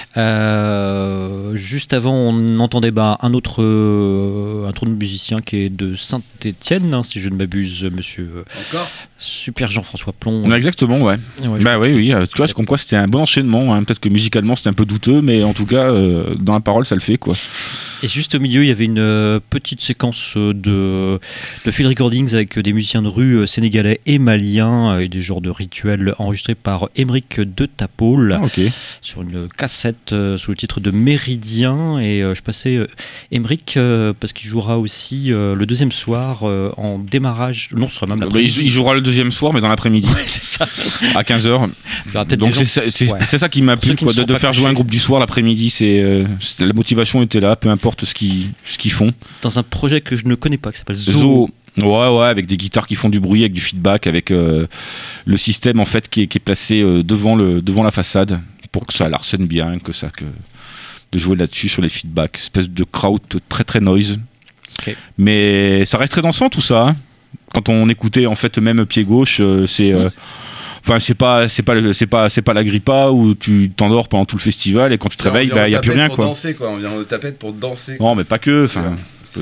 Juste avant, on entendait un autre de musicien qui est de Saint-Étienne, hein, si je ne m'abuse, monsieur. Encore Super Jean-François Plomb. Exactement, ouais. Oui. Tu vois, c'est comme quoi c'était un bon enchaînement. Hein. Peut-être que musicalement c'était un peu douteux, mais en tout cas, dans la parole, ça le fait, quoi. Et juste au milieu, il y avait une petite séquence de field recordings avec des musiciens de rue sénégalais et maliens et des genres de rituels enregistrés par Émeric de Tapol sur une cassette sous le titre de Méridien. Et je passais Émeric parce qu'il jouera aussi le deuxième soir en démarrage. Non, ce sera même l'après-midi. Il jouera le deuxième soir, mais dans l'après-midi. Ouais, c'est ça. À 15h. Donc c'est ça qui m'a plu, quoi, de faire jouer un groupe du soir l'après-midi. La motivation était là, peu importe ce qu'ils font. Dans un projet que je ne connais pas, qui s'appelle Zo. Ouais, avec des guitares qui font du bruit, avec du feedback, avec le système en fait qui est placé devant la façade pour que ça l'arsène bien, de jouer là-dessus sur les feedbacks, espèce de crowd très très noise. Okay. Mais ça reste très dansant tout ça. Hein. Quand on écoutait en fait même pied gauche, Enfin, c'est pas la grippa où tu t'endors pendant tout le festival et quand tu te réveilles, il y a plus rien, quoi. Danser, quoi. On vient au tapette pour danser. Non, mais pas que. Enfin,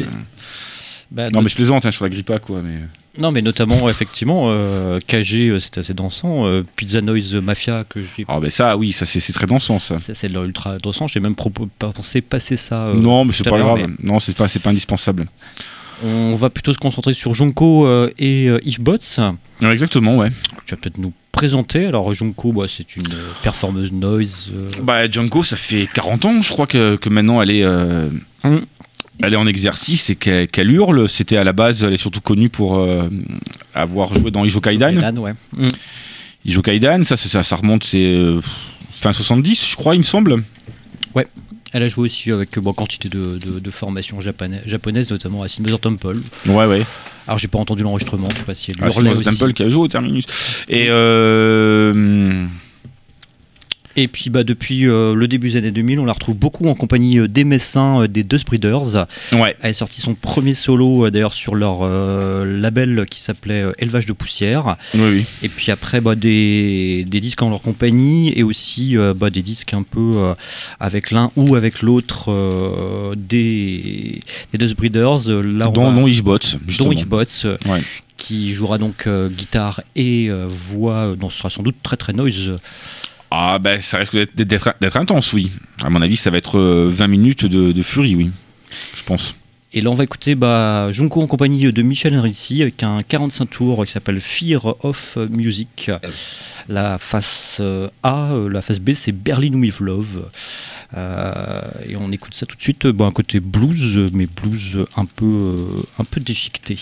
non, mais je plaisante sur la grippa, quoi. Mais non, mais notamment effectivement, KG, c'était assez dansant. Pizza Noise Mafia que j'ai. Ah, ben ça, oui, ça c'est très dansant, ça. C'est l'ultra dansant. J'ai même pensé passer ça. Non, mais c'est pas grave. Mais... Non, c'est pas indispensable. On va plutôt se concentrer sur Junko et Yves Botz. Exactement, ouais. Tu vas peut-être nous présenter. Alors, Junko, c'est une performeuse noise. Junko, ça fait 40 ans, je crois que maintenant elle est en exercice et qu'elle hurle. C'était à la base, elle est surtout connue pour avoir joué dans Ijo Kaidan. Ijo Kaidan, ça remonte, c'est fin 70, je crois, il me semble. Ouais. Elle a joué aussi avec quantité de formations japonaises, notamment à Symbiose Temple. Ouais. Alors, j'ai pas entendu l'enregistrement, je sais pas si elle hurlait aussi. Temple qui a joué au Terminus. Et puis depuis le début des années 2000, on la retrouve beaucoup en compagnie des Messins, des Dust Breeders. Ouais. Elle a sorti son premier solo d'ailleurs sur leur label qui s'appelait Élevage de poussière. Oui. Et puis après des disques en leur compagnie et aussi des disques un peu avec l'un ou avec l'autre des Dust Breeders. Dont Yves Botz. Dont Yves Botz. Ouais. Qui jouera donc guitare et voix, dont ce sera sans doute très très noise. Ah ça risque d'être intense, oui. À mon avis, ça va être 20 minutes de furie, oui. Je pense. Et là, on va écouter Junko en compagnie de Michel Henrici avec un 45 tours qui s'appelle Fear of Music. La face A, la face B, c'est Berlin with Love. Et on écoute ça tout de suite. Un côté blues, mais blues un peu déchiqueté.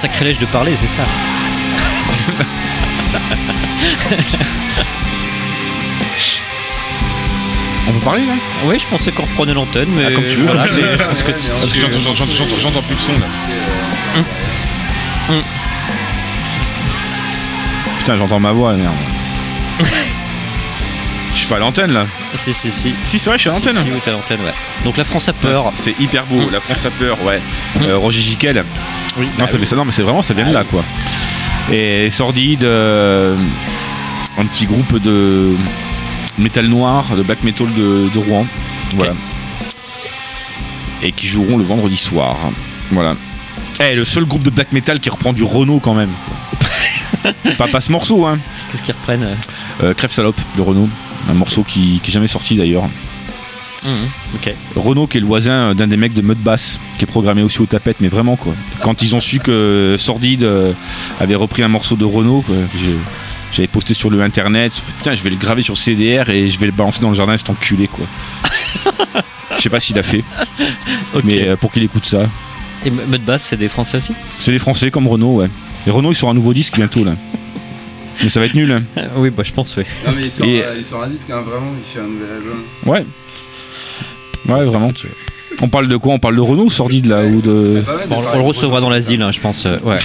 sacrilège de parler, c'est ça. On peut parler là? Oui, je pensais qu'on reprenait l'antenne, mais comme tu veux. voilà, mais je pense que Parce que j'entends plus de son là. Putain, j'entends ma voix, merde. Je suis pas à l'antenne là. Si. Si, c'est vrai, je suis à l'antenne. Si, oui, t'es à l'antenne, ouais. Donc la France a peur. C'est hyper beau, la France a peur, ouais. Roger Giquel. Oui. Non, ça fait ça, non, mais c'est vraiment, ça vient de là, quoi. Et Sordide, un petit groupe de métal noir, de black metal de Rouen. Voilà. Et qui joueront le vendredi soir. Voilà. Le seul groupe de black metal qui reprend du Renault quand même. pas ce morceau, hein. Qu'est-ce qu'ils reprennent Crève Salope de Renault. Un morceau qui est jamais sorti d'ailleurs. Ok. Renault qui est le voisin d'un des mecs de Mudbass qui est programmé aussi aux tapettes, mais vraiment quoi. Quand ils ont su que Sordide avait repris un morceau de Renault, quoi, j'avais posté sur le internet, putain je vais le graver sur CDR et je vais le balancer dans le jardin cet enculé quoi. Je sais pas s'il a fait, okay. Mais pour qu'il écoute ça. Et Mudbass c'est des Français aussi? C'est des Français comme Renault, ouais. Et Renault ils sortent un nouveau disque bientôt là. Mais ça va être nul. Hein. Oui, bah je pense, oui. Non, mais il sort un disque, hein, vraiment, il fait un nouvel album. Ouais. Ouais, vraiment. On parle de quoi? On parle de Renault ou Sordide là ou de... On le recevra dans l'asile, hein, je pense. Ouais.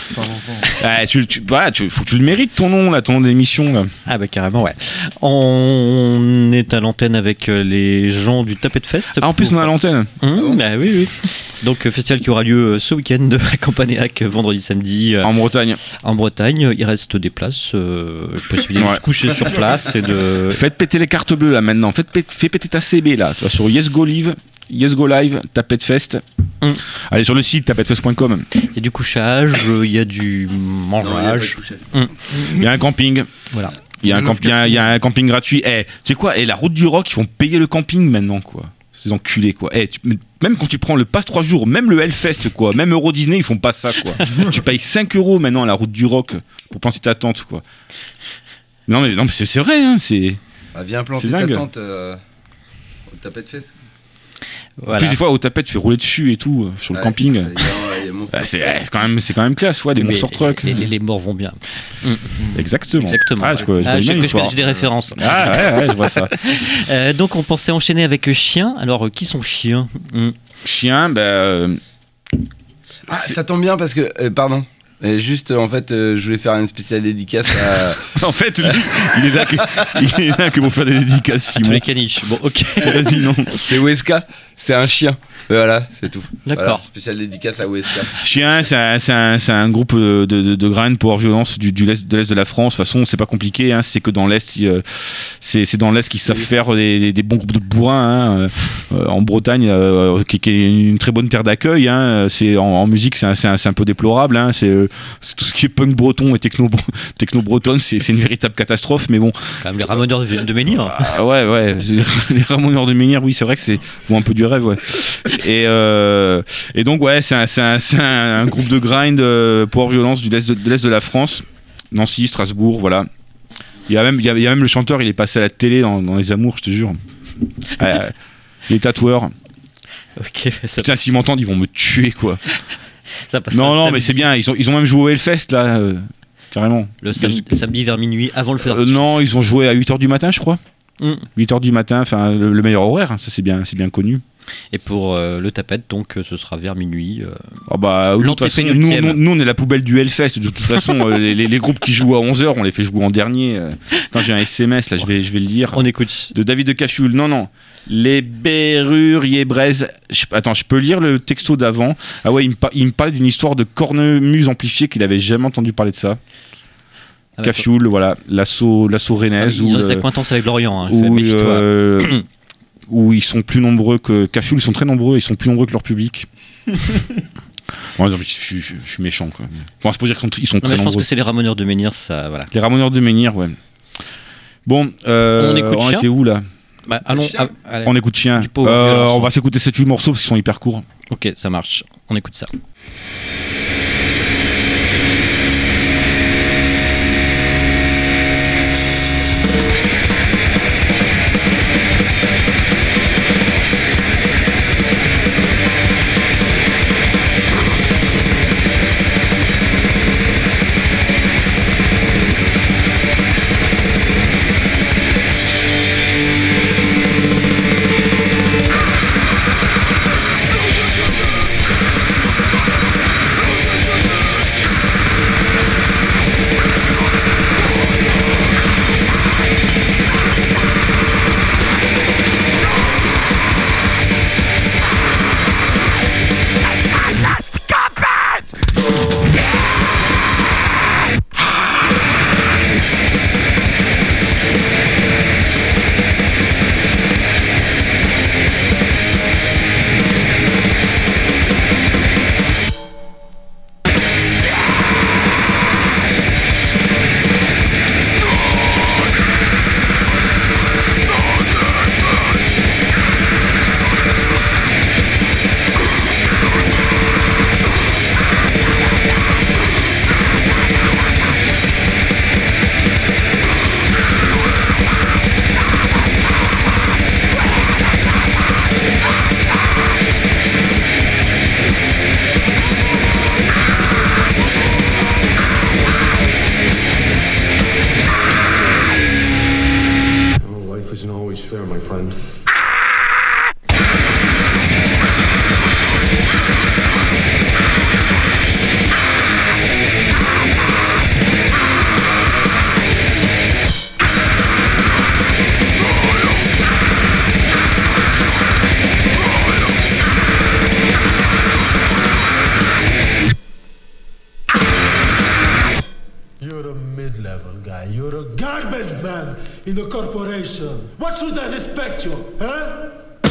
Faut que tu le mérites ton nom là, ton nom d'émission là. Ah bah carrément, ouais. On est à l'antenne avec les gens du Tapette Fest. Ah, en plus on est à l'antenne. Bah oui. Donc festival qui aura lieu ce week-end à Campanéac, vendredi, samedi. En Bretagne. En Bretagne, il reste des places, possibilité de se coucher sur place et de. Faites péter les cartes bleues là maintenant. Fais péter ta CB là. Tu vois, sur Yes Go Live, Tapette Fest. Allez sur le site tapettefest.com. Il y a du couchage, il y a du mangeage. Il y a un camping. Voilà. Il y a un camping gratuit. Tu sais quoi? La route du rock, ils font payer le camping maintenant quoi. Ces enculés quoi. Même quand tu prends le pass 3 jours, même le Hellfest quoi, même Euro Disney, ils font pas ça quoi. Tu payes 5 € maintenant à la route du rock pour planter ta tente quoi. Non mais c'est vrai hein, c'est. Viens planter ta tente au Tapette Fest. Voilà. Plus des fois au tapet tu fais rouler dessus et tout sur le camping. C'est quand même classe, ouais, des monster trucks. Les morts vont bien. Exactement. J'ai des références. Ouais, je vois ça. Donc on pensait enchaîner avec Chien. Alors qui sont Chiens? Chien, ça tombe bien parce que pardon. Et juste en fait je voulais faire une spéciale dédicace à... En fait lui, il est là que pour faire des dédicaces Simon. Tous les caniches. Bon ok. Vas-y non. C'est Weska, c'est un chien. Voilà, c'est tout. D'accord. Voilà, spéciale dédicace à Weska. Chien, c'est un groupe de grind power violence de l'est de la France. De toute façon, c'est pas compliqué. Hein, c'est que dans l'est, c'est dans l'est qu'ils savent faire des bons groupes de bourrins. Hein, en Bretagne, qui est une très bonne terre d'accueil. Hein, en musique, c'est un peu déplorable. Hein, c'est tout ce qui est punk breton et techno bretonne, c'est une véritable catastrophe. Mais bon. Quand même les Ramoneurs de Menhir. Ouais. Les Ramoneurs de Menhir, oui, c'est vrai que c'est un peu du rêve, ouais. Et donc ouais, c'est un groupe de grind power violence de l'est de la France, Nancy, Strasbourg, voilà. Il y a même le chanteur, il est passé à la télé dans Les Amours, je te jure. Les tatoueurs. Ok. Putain, s'ils m'entendent, ils vont me tuer quoi. Ça passe. Non, mais c'est bien. Ils ont même joué au Hellfest là, carrément. Le samedi vers minuit, avant le faire. Non, ils ont joué à 8h du matin, je crois. 8h du matin, enfin le meilleur horaire, hein, ça c'est bien connu. Et pour le tapette, donc ce sera vers minuit. De toute façon, nous on est la poubelle du Hellfest. De toute façon, les groupes qui jouent à 11h, on les fait jouer en dernier. Attends, j'ai un SMS là, je vais le lire. On écoute. De David de Cafioul. Non. Les Berruriers Braise. Attends, je peux lire le texto d'avant. Ah ouais, il me parlait d'une histoire de cornemuse amplifiée qu'il avait jamais entendu parler de ça. Cafioul, voilà, l'assaut rennaise. Ils ont des accointances avec l'Orient, hein, où ils sont plus nombreux que Cafioul, ils sont très nombreux, ils sont plus nombreux que leur public. Non, je suis méchant quoi. Bon, c'est pour dire qu'ils sont très nombreux. Je pense que c'est les Ramoneurs de Menhir, ça, voilà. Les Ramoneurs de Menhir, ouais. Bon, on écoute Chien. On était où là? Allons, on écoute Chien. On va s'écouter 7-8 morceaux parce qu'ils sont hyper courts. Ok, ça marche. On écoute ça. You're a garbage man in a corporation. What should I respect you, huh?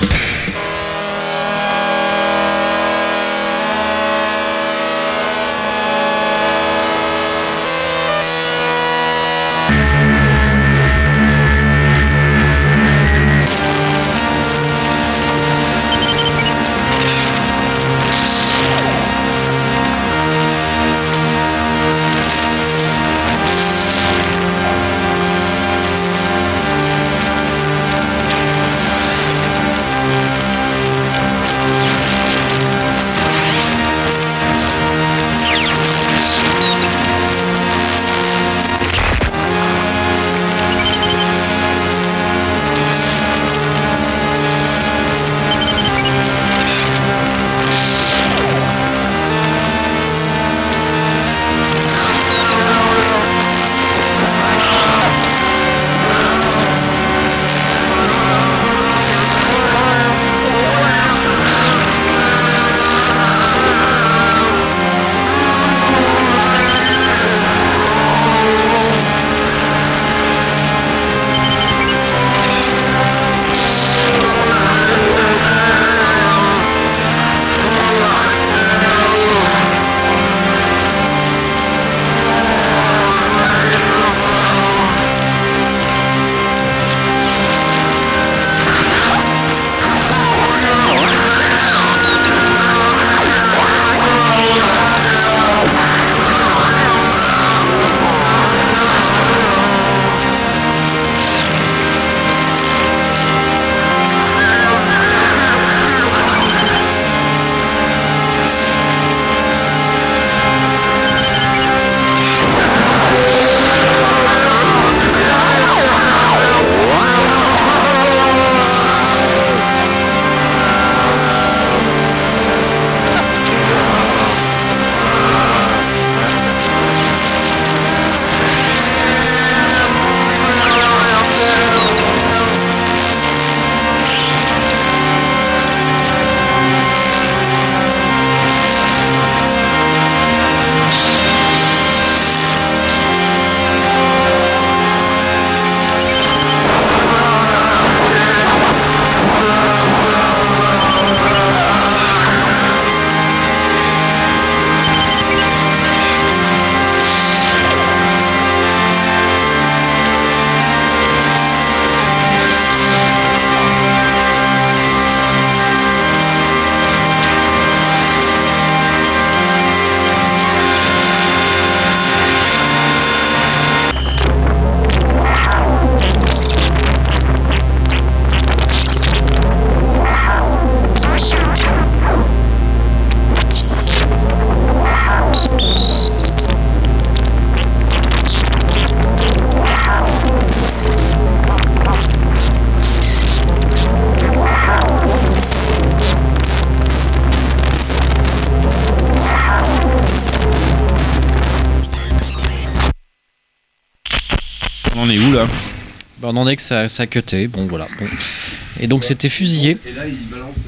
On en est où là? Bah, on en est que ça a cuté, bon voilà. Bon. Et donc c'était fusillé. Et là il balance.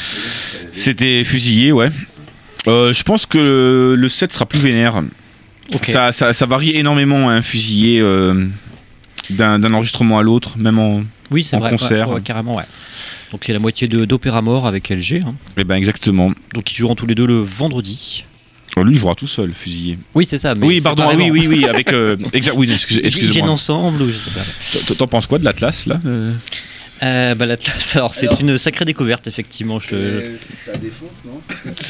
C'était fusillé, ouais. Je pense que le set sera plus vénère. Okay. Ça varie énormément, hein, fusillé d'un enregistrement à l'autre, même en, oui, c'est en vrai, concert. Ouais, carrément, ouais. Donc il y a la moitié d'Opéra Mort avec LG. Hein. Et ben exactement. Donc ils joueront tous les deux le vendredi. Lui, il jouera tout seul, fusillé. Oui, c'est ça. Mais oui, pardon, oui, avec. Oui, excusez-moi. Ils viennent ensemble ou je sais pas. T'en penses quoi de l'Atlas là? Bah, l'Atlas, alors c'est une sacrée découverte, effectivement. Ça défonce, non?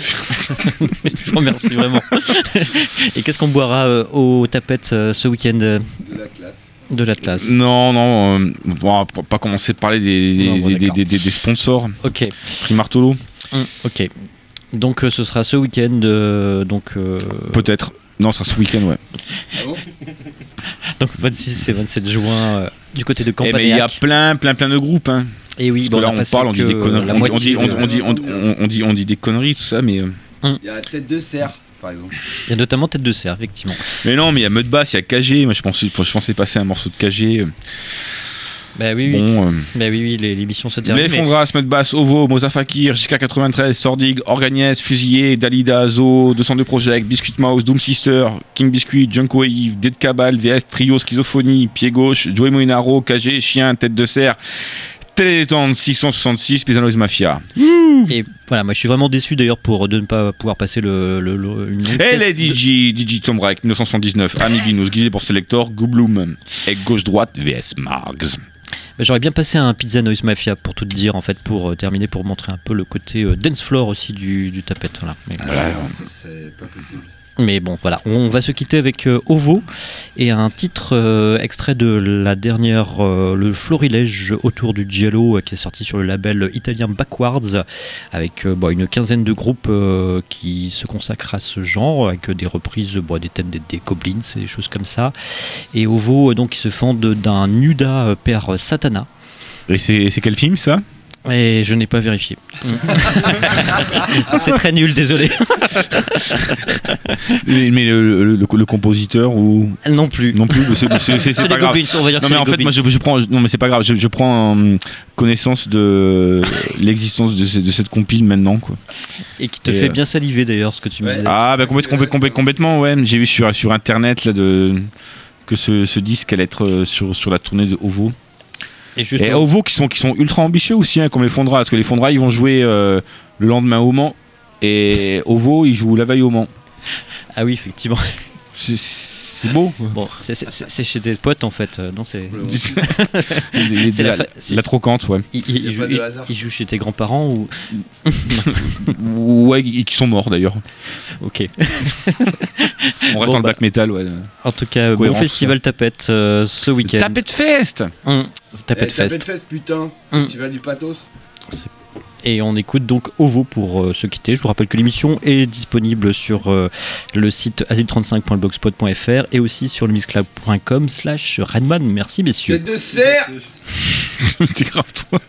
Je vous remercie vraiment. Et qu'est-ce qu'on boira aux tapettes ce week-end? De la classe. De l'Atlas. Non, on va pas commencer à parler des sponsors. Ok. Primartolo. Ok. Donc ce sera ce week-end. Peut-être. Non, ce sera ce week-end, ouais. Ah bon? Donc 26 et 27 juin du côté de Campagnac. Mais il y a plein de groupes. Hein. Et oui, bon, là on parle, on dit des conneries. On dit des conneries, tout ça, mais. Il y a Tête de Cerf, par exemple. Il y a notamment Tête de Cerf, effectivement. Mais non, mais il y a Mudbass, il y a KG. Moi je pensais passer un morceau de KG. Bah oui, Bon, oui, l'émission se termine. Les Fondras, Mud Bass, Ovo, Mozafakir, jusqu'à 93, Sordig, Organiès, Fusillé, Dalida, Zo, 202 Project, Biscuit Mouse, Doom Sister, King Biscuit, Junko Eve, Dead Cabal, VS, Trio, Schizophonie, Pied Gauche, Joey Moinaro, KG, Chien, Tête de Serre, Télétente 666, Pisanoise Mafia. Et voilà, moi je suis vraiment déçu d'ailleurs de ne pas pouvoir passer une Et les DJ Tom Break 1979, Amiginous, Guisé pour Selector, Goubloom, et gauche-droite, VS Margs. J'aurais bien passé un Pizza Noise Mafia pour tout te dire en fait, pour terminer, pour montrer un peu le côté dance floor aussi du tapette. Voilà. Mais, ça, c'est pas possible. Mais bon, voilà, on va se quitter avec Ovo et un titre extrait de la dernière, le florilège autour du Giallo qui est sorti sur le label italien Backwards, avec une quinzaine de groupes qui se consacrent à ce genre, avec des reprises des thèmes des Goblins et des choses comme ça. Et Ovo, donc, qui se fonde d'un Nuda per Satana. Et c'est quel film ça ? Et je n'ai pas vérifié. C'est très nul, désolé. Mais le compositeur ou non plus. C'est pas grave. Goblins, on va dire non mais en fait moi je prends non mais c'est pas grave. Je prends connaissance de l'existence de cette compile maintenant quoi. Et qui te fait bien saliver d'ailleurs ce que tu me disais. Ah bah complètement ouais. J'ai vu sur internet là que ce disque allait être sur la tournée de Ovo. Et Ovo qui sont ultra ambitieux aussi comme les Fondras, parce que les Fondras ils vont jouer le lendemain au Mans et Ovo ils jouent la veille au Mans. Ah oui effectivement. C'est beau. Bon, c'est chez tes potes en fait. Non, c'est la trocante, ouais. Il joue chez tes grands-parents ou ouais, qui sont morts d'ailleurs. Ok. On reste dans le black metal, ouais. En tout cas, bon festival Tapette ce week-end. Tapette Fest. Tapette Fest. Tapette Fest, putain. Festival du pathos. Et on écoute donc Ovo pour se quitter. Je vous rappelle que l'émission est disponible sur le site asile35.blogspot.fr et aussi sur le mixcloud.com/Redman. Merci messieurs. Tête de serre. T'es grave toi.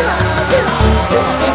killer, killer.